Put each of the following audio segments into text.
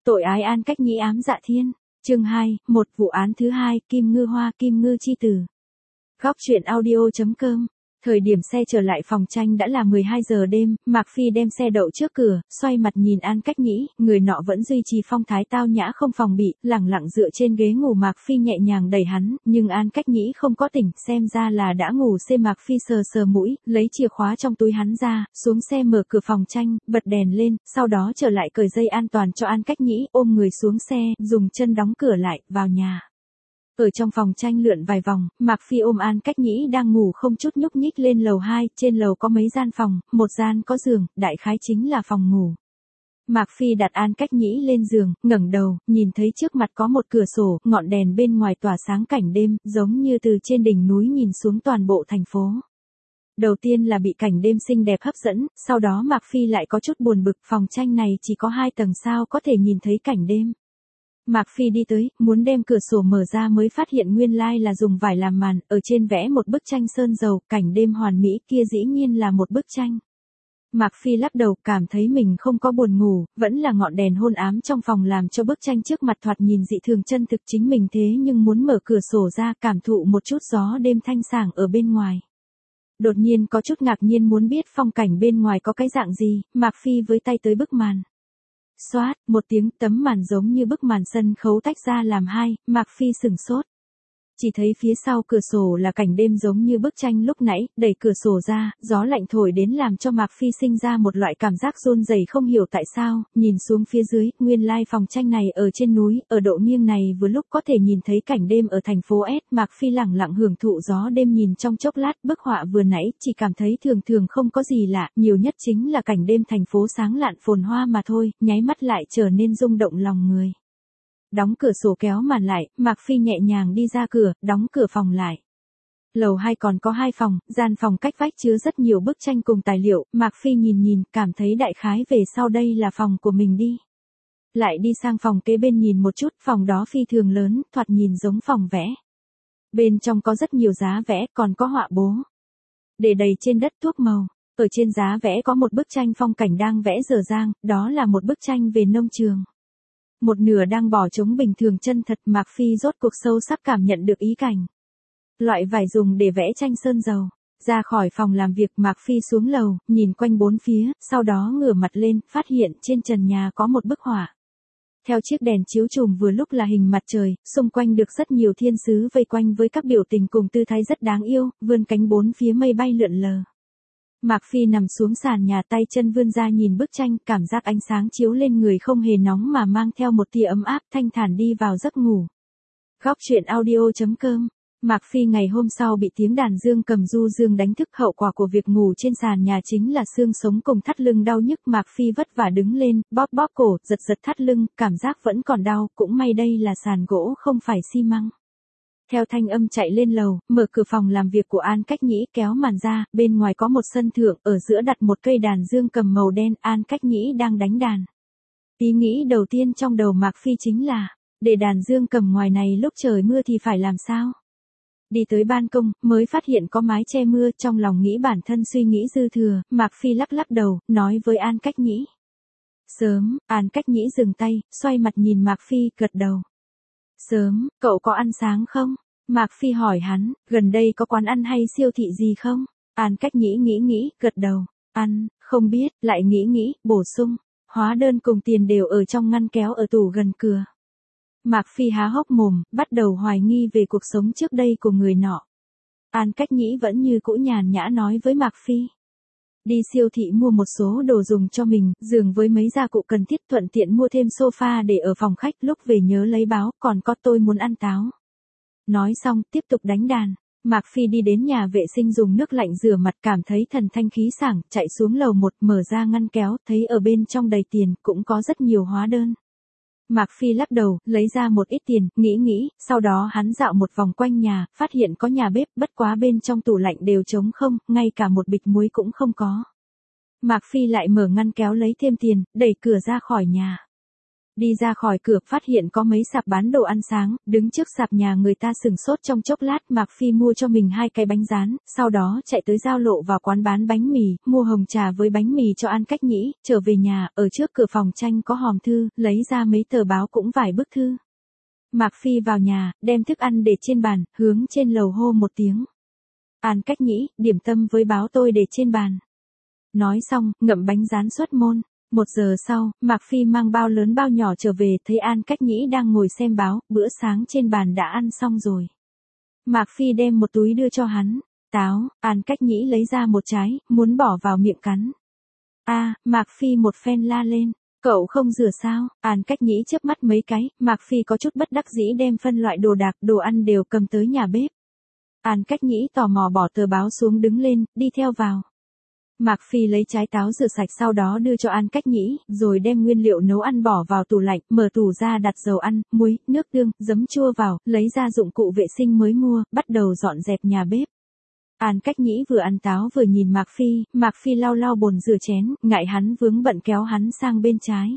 Tội ái An Cách Nhĩ ám dạ thiên. Chương 2, một vụ án thứ hai, Kim Ngư Hoa, Kim Ngư chi tử. Góc truyện audio.com. Thời điểm xe trở lại phòng tranh đã là 12 giờ đêm, Mạc Phi đem xe đậu trước cửa, xoay mặt nhìn An Cách Nhĩ, người nọ vẫn duy trì phong thái tao nhã không phòng bị, lẳng lặng dựa trên ghế ngủ. Mạc Phi nhẹ nhàng đẩy hắn, nhưng An Cách Nhĩ không có tỉnh, xem ra là đã ngủ. Mạc Phi sờ sờ mũi, lấy chìa khóa trong túi hắn ra, xuống xe mở cửa phòng tranh, bật đèn lên, sau đó trở lại cởi dây an toàn cho An Cách Nhĩ, ôm người xuống xe, dùng chân đóng cửa lại, vào nhà. Ở trong phòng tranh lượn vài vòng, Mạc Phi ôm An Cách Nhĩ đang ngủ không chút nhúc nhích lên lầu 2, trên lầu có mấy gian phòng, một gian có giường, đại khái chính là phòng ngủ. Mạc Phi đặt An Cách Nhĩ lên giường, ngẩng đầu, nhìn thấy trước mặt có một cửa sổ, ngọn đèn bên ngoài tỏa sáng cảnh đêm, giống như từ trên đỉnh núi nhìn xuống toàn bộ thành phố. Đầu tiên là bị cảnh đêm xinh đẹp hấp dẫn, sau đó Mạc Phi lại có chút buồn bực, phòng tranh này chỉ có 2 tầng sao có thể nhìn thấy cảnh đêm. Mạc Phi đi tới, muốn đem cửa sổ mở ra mới phát hiện nguyên lai là dùng vải làm màn, ở trên vẽ một bức tranh sơn dầu, cảnh đêm hoàn mỹ, kia dĩ nhiên là một bức tranh. Mạc Phi lắc đầu, cảm thấy mình không có buồn ngủ, vẫn là ngọn đèn hôn ám trong phòng làm cho bức tranh trước mặt thoạt nhìn dị thường chân thực chính mình, thế nhưng muốn mở cửa sổ ra, cảm thụ một chút gió đêm thanh sảng ở bên ngoài. Đột nhiên có chút ngạc nhiên muốn biết phong cảnh bên ngoài có cái dạng gì, Mạc Phi với tay tới bức màn. Xoát, một tiếng, tấm màn giống như bức màn sân khấu tách ra làm hai, Mạc Phi sửng sốt. Chỉ thấy phía sau cửa sổ là cảnh đêm giống như bức tranh lúc nãy, đẩy cửa sổ ra, gió lạnh thổi đến làm cho Mạc Phi sinh ra một loại cảm giác run rẩy không hiểu tại sao, nhìn xuống phía dưới, nguyên lai phòng tranh này ở trên núi, ở độ nghiêng này vừa lúc có thể nhìn thấy cảnh đêm ở thành phố S. Mạc Phi lẳng lặng hưởng thụ gió đêm nhìn trong chốc lát, bức họa vừa nãy chỉ cảm thấy thường thường không có gì lạ, nhiều nhất chính là cảnh đêm thành phố sáng lạn phồn hoa mà thôi, nháy mắt lại trở nên rung động lòng người. Đóng cửa sổ kéo màn lại, Mạc Phi nhẹ nhàng đi ra cửa, đóng cửa phòng lại. Lầu 2 còn có 2 phòng, gian phòng cách vách chứa rất nhiều bức tranh cùng tài liệu, Mạc Phi nhìn, cảm thấy đại khái về sau đây là phòng của mình đi. Lại đi sang phòng kế bên nhìn một chút, phòng đó phi thường lớn, thoạt nhìn giống phòng vẽ. Bên trong có rất nhiều giá vẽ, còn có họa bố. Để đầy trên đất thuốc màu, ở trên giá vẽ có một bức tranh phong cảnh đang vẽ dở dang, đó là một bức tranh về nông trường. Một nửa đang bỏ trống bình thường chân thật, Mạc Phi rốt cuộc sâu sắc cảm nhận được ý cảnh. Loại vải dùng để vẽ tranh sơn dầu. Ra khỏi phòng làm việc, Mạc Phi xuống lầu, nhìn quanh bốn phía, sau đó ngửa mặt lên, phát hiện trên trần nhà có một bức họa. Theo chiếc đèn chiếu chùm vừa lúc là hình mặt trời, xung quanh được rất nhiều thiên sứ vây quanh với các biểu tình cùng tư thái rất đáng yêu, vươn cánh bốn phía mây bay lượn lờ. Mạc Phi nằm xuống sàn nhà, tay chân vươn ra nhìn bức tranh, cảm giác ánh sáng chiếu lên người không hề nóng mà mang theo một tia ấm áp, thanh thản đi vào giấc ngủ. Góc truyện audio.com. Mạc Phi ngày hôm sau bị tiếng đàn dương cầm du dương đánh thức, hậu quả của việc ngủ trên sàn nhà chính là xương sống cùng thắt lưng đau nhức. Mạc Phi vất vả đứng lên, bóp cổ, giật thắt lưng, cảm giác vẫn còn đau, cũng may đây là sàn gỗ không phải xi măng. Theo thanh âm chạy lên lầu, mở cửa phòng làm việc của An Cách Nhĩ, kéo màn ra, bên ngoài có một sân thượng, ở giữa đặt một cây đàn dương cầm màu đen, An Cách Nhĩ đang đánh đàn. Ý nghĩ đầu tiên trong đầu Mạc Phi chính là, để đàn dương cầm ngoài này lúc trời mưa thì phải làm sao? Đi tới ban công, mới phát hiện có mái che mưa, trong lòng nghĩ bản thân suy nghĩ dư thừa, Mạc Phi lắc đầu, nói với An Cách Nhĩ. Sớm, An Cách Nhĩ dừng tay, xoay mặt nhìn Mạc Phi, gật đầu. Sớm, cậu có ăn sáng không? Mạc Phi hỏi hắn, gần đây có quán ăn hay siêu thị gì không? An Cách Nhĩ nghĩ, gật đầu. Ăn, không biết, lại nghĩ, bổ sung. Hóa đơn cùng tiền đều ở trong ngăn kéo ở tủ gần cửa. Mạc Phi há hốc mồm, bắt đầu hoài nghi về cuộc sống trước đây của người nọ. An Cách Nhĩ vẫn như cũ nhàn nhã nói với Mạc Phi. Đi siêu thị mua một số đồ dùng cho mình, giường với mấy gia cụ cần thiết, thuận tiện mua thêm sofa để ở phòng khách, lúc về nhớ lấy báo, còn có tôi muốn ăn táo. Nói xong, tiếp tục đánh đàn. Mạc Phi đi đến nhà vệ sinh dùng nước lạnh rửa mặt, cảm thấy thần thanh khí sảng, chạy xuống lầu 1, mở ra ngăn kéo, thấy ở bên trong đầy tiền, cũng có rất nhiều hóa đơn. Mạc Phi lắc đầu, lấy ra một ít tiền, nghĩ, sau đó hắn dạo một vòng quanh nhà, phát hiện có nhà bếp, bất quá bên trong tủ lạnh đều trống không, ngay cả một bịch muối cũng không có. Mạc Phi lại mở ngăn kéo lấy thêm tiền, đẩy cửa ra khỏi nhà. Đi ra khỏi cửa phát hiện có mấy sạp bán đồ ăn sáng, đứng trước sạp nhà người ta sừng sốt trong chốc lát. Mạc Phi mua cho mình 2 cái bánh rán, sau đó chạy tới giao lộ vào quán bán bánh mì, mua hồng trà với bánh mì cho An Cách Nhĩ, trở về nhà, ở trước cửa phòng tranh có hòm thư, lấy ra mấy tờ báo cũng vài bức thư. Mạc Phi vào nhà, đem thức ăn để trên bàn, hướng trên lầu hô một tiếng. An Cách Nhĩ, điểm tâm với báo tôi để trên bàn. Nói xong, ngậm bánh rán xuất môn. 1 giờ sau, Mạc Phi mang bao lớn bao nhỏ trở về, thấy An Cách Nhĩ đang ngồi xem báo, bữa sáng trên bàn đã ăn xong rồi. Mạc Phi đem một túi đưa cho hắn. Táo, An Cách Nhĩ lấy ra một trái, muốn bỏ vào miệng cắn. Mạc Phi một phen la lên. Cậu không rửa sao? An Cách Nhĩ chớp mắt mấy cái, Mạc Phi có chút bất đắc dĩ đem phân loại đồ đạc, đồ ăn đều cầm tới nhà bếp. An Cách Nhĩ tò mò bỏ tờ báo xuống đứng lên, đi theo vào. Mạc Phi lấy trái táo rửa sạch sau đó đưa cho An Cách Nhĩ, rồi đem nguyên liệu nấu ăn bỏ vào tủ lạnh, mở tủ ra đặt dầu ăn, muối, nước tương, giấm chua vào, lấy ra dụng cụ vệ sinh mới mua, bắt đầu dọn dẹp nhà bếp. An Cách Nhĩ vừa ăn táo vừa nhìn Mạc Phi lau lau bồn rửa chén, ngại hắn vướng bận kéo hắn sang bên trái.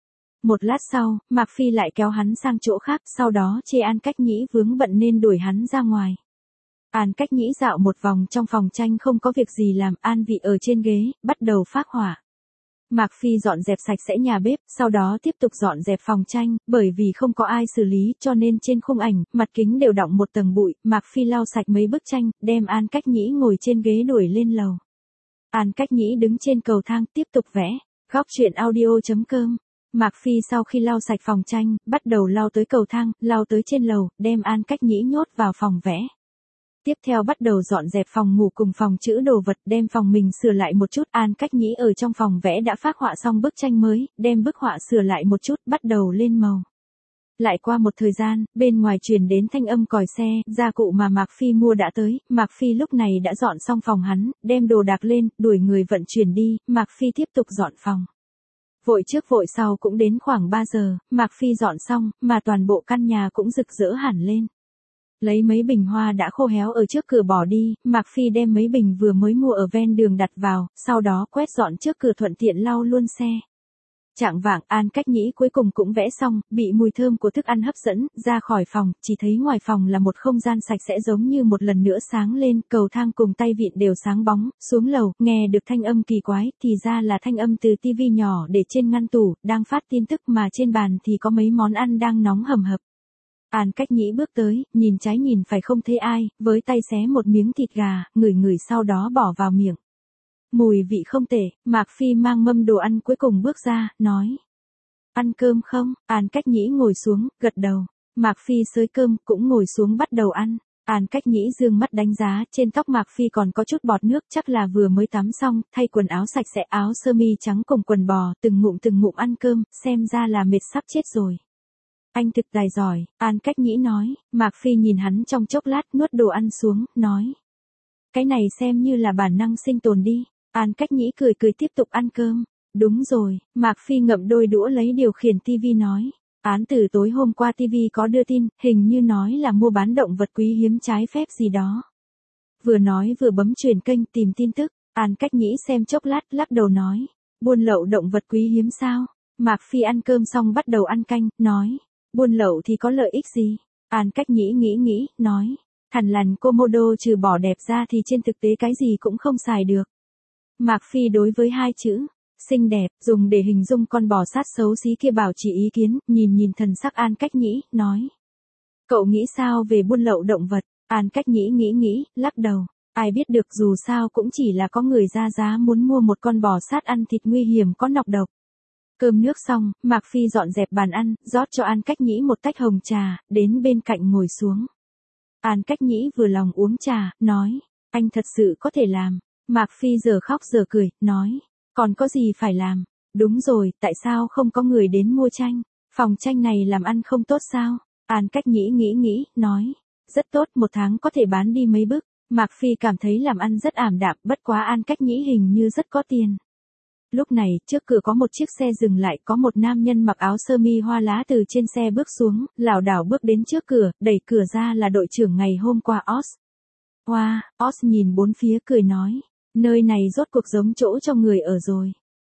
Một lát sau, Mạc Phi lại kéo hắn sang chỗ khác, sau đó chê An Cách Nhĩ vướng bận nên đuổi hắn ra ngoài. An Cách Nhĩ dạo một vòng trong phòng tranh không có việc gì làm, an vị ở trên ghế, bắt đầu phác họa. Mạc Phi dọn dẹp sạch sẽ nhà bếp, sau đó tiếp tục dọn dẹp phòng tranh, bởi vì không có ai xử lý cho nên trên khung ảnh, mặt kính đều đọng một tầng bụi. Mạc Phi lau sạch mấy bức tranh, đem An Cách Nhĩ ngồi trên ghế đuổi lên lầu. An Cách Nhĩ đứng trên cầu thang tiếp tục vẽ. Góc truyện audio.com. Mạc Phi sau khi lau sạch phòng tranh, bắt đầu lau tới cầu thang, lau tới trên lầu, đem An Cách Nhĩ nhốt vào phòng vẽ. Tiếp theo bắt đầu dọn dẹp phòng ngủ cùng phòng trữ đồ vật, đem phòng mình sửa lại một chút. An Cách Nhĩ ở trong phòng vẽ đã phác họa xong bức tranh mới, đem bức họa sửa lại một chút, bắt đầu lên màu. Lại qua một thời gian, bên ngoài truyền đến thanh âm còi xe, gia cụ mà Mạc Phi mua đã tới. Mạc Phi lúc này đã dọn xong phòng hắn, đem đồ đạc lên, đuổi người vận chuyển đi. Mạc Phi tiếp tục dọn phòng. Vội trước vội sau cũng đến khoảng 3 giờ, Mạc Phi dọn xong, mà toàn bộ căn nhà cũng rực rỡ hẳn lên. Lấy mấy bình hoa đã khô héo ở trước cửa bỏ đi, Mạc Phi đem mấy bình vừa mới mua ở ven đường đặt vào, sau đó quét dọn trước cửa thuận tiện lau luôn xe. Chạng vạng, An Cách Nhĩ cuối cùng cũng vẽ xong, bị mùi thơm của thức ăn hấp dẫn, ra khỏi phòng, chỉ thấy ngoài phòng là một không gian sạch sẽ giống như một lần nữa sáng lên, cầu thang cùng tay vịn đều sáng bóng, xuống lầu, nghe được thanh âm kỳ quái, thì ra là thanh âm từ tivi nhỏ để trên ngăn tủ, đang phát tin tức mà trên bàn thì có mấy món ăn đang nóng hầm hập. An Cách Nhĩ bước tới, nhìn trái nhìn phải không thấy ai, với tay xé một miếng thịt gà, ngửi sau đó bỏ vào miệng. Mùi vị không tệ, Mạc Phi mang mâm đồ ăn cuối cùng bước ra, nói. Ăn cơm không? An Cách Nhĩ ngồi xuống, gật đầu. Mạc Phi xới cơm, cũng ngồi xuống bắt đầu ăn. An Cách Nhĩ dương mắt đánh giá, trên tóc Mạc Phi còn có chút bọt nước, chắc là vừa mới tắm xong, thay quần áo sạch sẽ, áo sơ mi trắng cùng quần bò, từng ngụm ăn cơm, xem ra là mệt sắp chết rồi. Anh thực tài giỏi, An Cách Nhĩ nói. Mạc Phi nhìn hắn trong chốc lát, nuốt đồ ăn xuống, nói. Cái này xem như là bản năng sinh tồn đi. An Cách Nhĩ cười tiếp tục ăn cơm. Đúng rồi, Mạc Phi ngậm đôi đũa lấy điều khiển tivi nói. Án từ tối hôm qua tivi có đưa tin, hình như nói là mua bán động vật quý hiếm trái phép gì đó. Vừa nói vừa bấm chuyển kênh tìm tin tức, An Cách Nhĩ xem chốc lát, lắc đầu nói. Buôn lậu động vật quý hiếm sao? Mạc Phi ăn cơm xong bắt đầu ăn canh, nói. Buôn lậu thì có lợi ích gì? An Cách Nhĩ nghĩ, nói. Thằn lằn Komodo trừ bỏ đẹp ra thì trên thực tế cái gì cũng không xài được. Mạc Phi đối với 2 chữ, xinh đẹp, dùng để hình dung con bò sát xấu xí kia bảo trì ý kiến, nhìn thần sắc An Cách Nhĩ, nói. Cậu nghĩ sao về buôn lậu động vật? An Cách Nhĩ nghĩ, lắc đầu. Ai biết được, dù sao cũng chỉ là có người ra giá muốn mua một con bò sát ăn thịt nguy hiểm có nọc độc. Cơm nước xong, Mạc Phi dọn dẹp bàn ăn, rót cho An Cách Nhĩ một tách hồng trà, đến bên cạnh ngồi xuống. An Cách Nhĩ vừa lòng uống trà, nói. Anh thật sự có thể làm. Mạc Phi giờ khóc giờ cười, nói. Còn có gì phải làm? Đúng rồi, tại sao không có người đến mua tranh? Phòng tranh này làm ăn không tốt sao? An Cách Nhĩ nghĩ, nói. Rất tốt, 1 tháng có thể bán đi mấy bức. Mạc Phi cảm thấy làm ăn rất ảm đạm, bất quá An Cách Nhĩ hình như rất có tiền. Lúc này, trước cửa có một chiếc xe dừng lại, có một nam nhân mặc áo sơ mi hoa lá từ trên xe bước xuống, lảo đảo bước đến trước cửa, đẩy cửa ra là đội trưởng ngày hôm qua Oz. Oz nhìn bốn phía cười nói, nơi này rốt cuộc giống chỗ cho người ở rồi.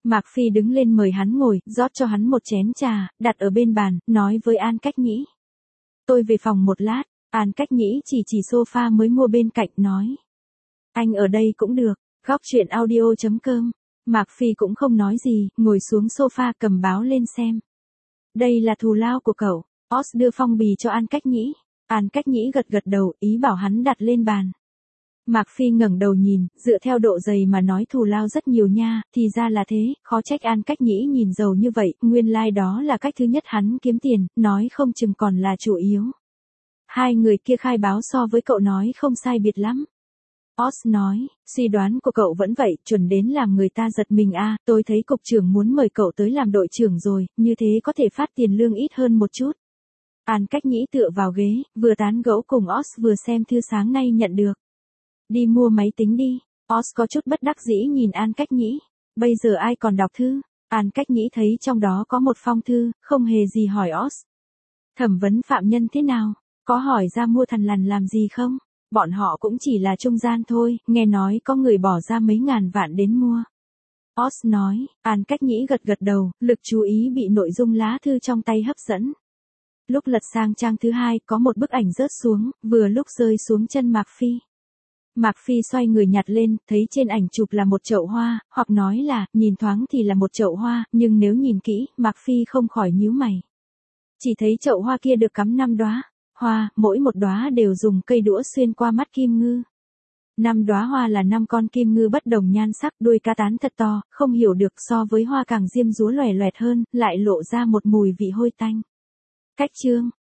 Mạc Phi đứng lên mời hắn ngồi, rót cho hắn một chén trà, đặt ở bên bàn, nói với An Cách Nhĩ. Tôi về phòng một lát, An Cách Nhĩ chỉ sofa mới mua bên cạnh nói. Anh ở đây cũng được, góc chuyện audio.com. Mạc Phi cũng không nói gì, ngồi xuống sofa cầm báo lên xem. Đây là thù lao của cậu, Oz đưa phong bì cho An Cách Nhĩ. An Cách Nhĩ gật gật đầu, ý bảo hắn đặt lên bàn. Mạc Phi ngẩng đầu nhìn, dựa theo độ dày mà nói thù lao rất nhiều nha, thì ra là thế, khó trách An Cách Nhĩ nhìn giàu như vậy, nguyên lai đó là cách thứ nhất hắn kiếm tiền, nói không chừng còn là chủ yếu. Hai người kia khai báo so với cậu nói không sai biệt lắm. Oz nói, suy đoán của cậu vẫn vậy, chuẩn đến làm người ta giật mình à, tôi thấy cục trưởng muốn mời cậu tới làm đội trưởng rồi, như thế có thể phát tiền lương ít hơn một chút. An Cách Nhĩ tựa vào ghế, vừa tán gẫu cùng Oz vừa xem thư sáng nay nhận được. Đi mua máy tính đi, Oz có chút bất đắc dĩ nhìn An Cách Nhĩ. Bây giờ ai còn đọc thư? An Cách Nhĩ thấy trong đó có một phong thư, không hề gì hỏi Oz. Thẩm vấn phạm nhân thế nào? Có hỏi ra mua thằn lằn làm gì không? Bọn họ cũng chỉ là trung gian thôi, nghe nói có người bỏ ra mấy ngàn vạn đến mua. Oz nói, An Cách Nhĩ gật gật đầu, lực chú ý bị nội dung lá thư trong tay hấp dẫn. Lúc lật sang trang thứ 2 có một bức ảnh rớt xuống, vừa lúc rơi xuống chân Mạc Phi. Mạc Phi xoay người nhặt lên, thấy trên ảnh chụp là một chậu hoa, hoặc nói là, nhìn thoáng thì là một chậu hoa, nhưng nếu nhìn kỹ, Mạc Phi không khỏi nhíu mày. Chỉ thấy chậu hoa kia được cắm 5 đóa hoa, mỗi một đóa đều dùng cây đũa xuyên qua mắt kim ngư. 5 đóa hoa là 5 con kim ngư bất đồng nhan sắc, đuôi cá tán thật to, không hiểu được so với hoa càng diêm dúa loè loẹt hơn, lại lộ ra một mùi vị hôi tanh. Cách chương